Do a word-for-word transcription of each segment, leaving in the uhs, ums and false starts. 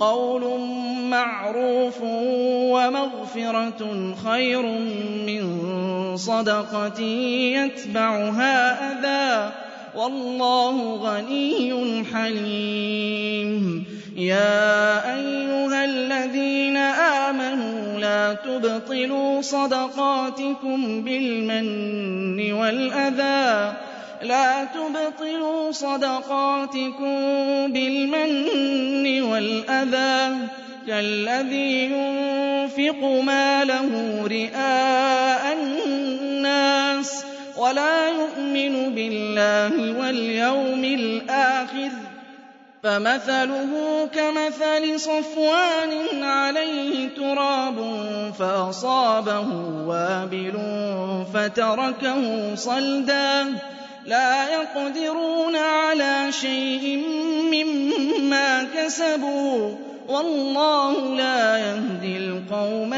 قَوْلٌ مَّعْرُوفٌ وَمَغْفِرَةٌ خَيْرٌ مِّن صَدَقَةٍ يَتْبَعُهَا أَذًى ۗ وَاللَّهُ غَنِيٌّ حَلِيمٌ. يَا أَيُّهَا الَّذِينَ آمَنُوا لَا تُبْطِلُوا صَدَقَاتِكُم بِالْمَنِّ وَالْأَذَىٰ لا تبطلوا صدقاتكم بالمن والأذى كالذي ينفق ماله رئاء الناس ولا يؤمن بالله واليوم الآخر فمثله كمثل صفوان عليه تراب فأصابه وابل فتركه صلدا لا يقدرون على شيء مما كسبوا والله لا يهدي القوم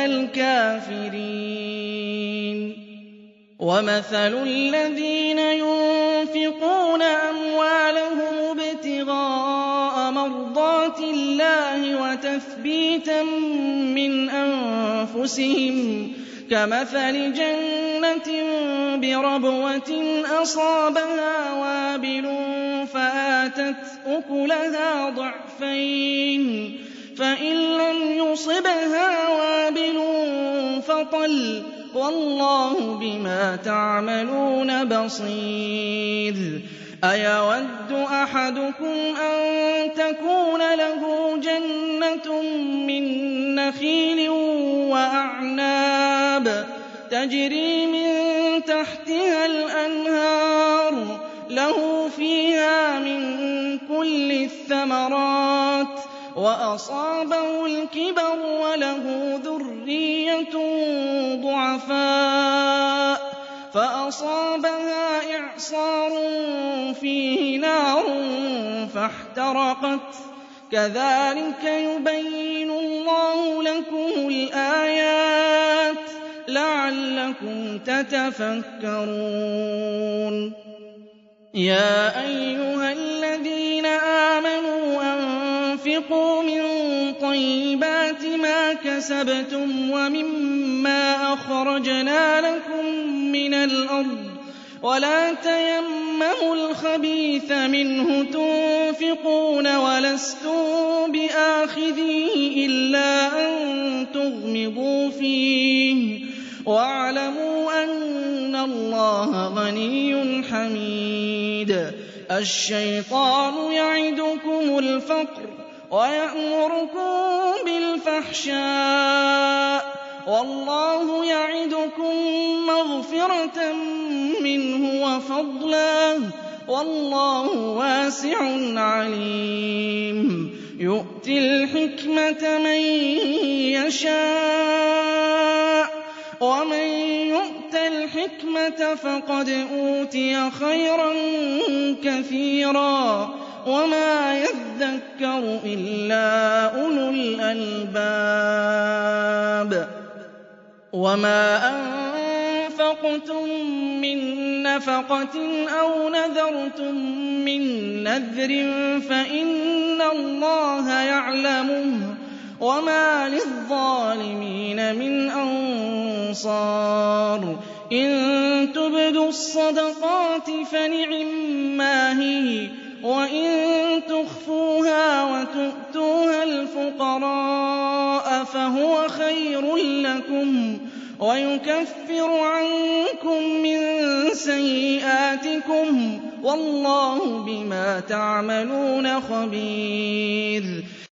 الكافرين. ومثل الذين ينفقون أموالهم ابتغاء مرضات الله وتثبيتا من أنفسهم كمثل جنة بربوة أصابها وابل فآتت أكلها ضعفين فإن لم يصبها وابل فطل والله بما تعملون بصير. أيود أحدكم أن تكون له جنة من نخيل وأعناب تجري من تحتها الأنهار له فيها من كل الثمرات وأصابه الكبر وله ذرية ضعفاء فأصابها إعصار فيه نار فاحترقت كذلك يبين الله لكم الآيات لعلكم تتفكرون. يا أيها الذين آمنوا أنفقوا من طيبات ما كسبتم ومما أخرجنا لكم من الأرض ولا تيمموا الخبيث منه تنفقون ولستم بآخذيه إلا أن تغمضوا فيه واعلموا أن الله غني حميد. الشيطان يعدكم الفقر ويأمركم بالفحشاء والله يعدكم مغفرة منه وفضلا والله واسع عليم. يؤتي الحكمة من يشاء ومن يؤت الحكمة فقد أوتي خيرا كثيرا وما يذكر إلا أولو الألباب. وما أنفقتم من نفقة أو نذرتم من نذر فإن الله يعلمه وما للظالمين من أنصار. إن تبدوا الصدقات فنعما هي وإن تخفوها وتؤتوها الفقراء فهو خير لكم ويكفر عنكم من سيئاتكم والله بما تعملون خبير.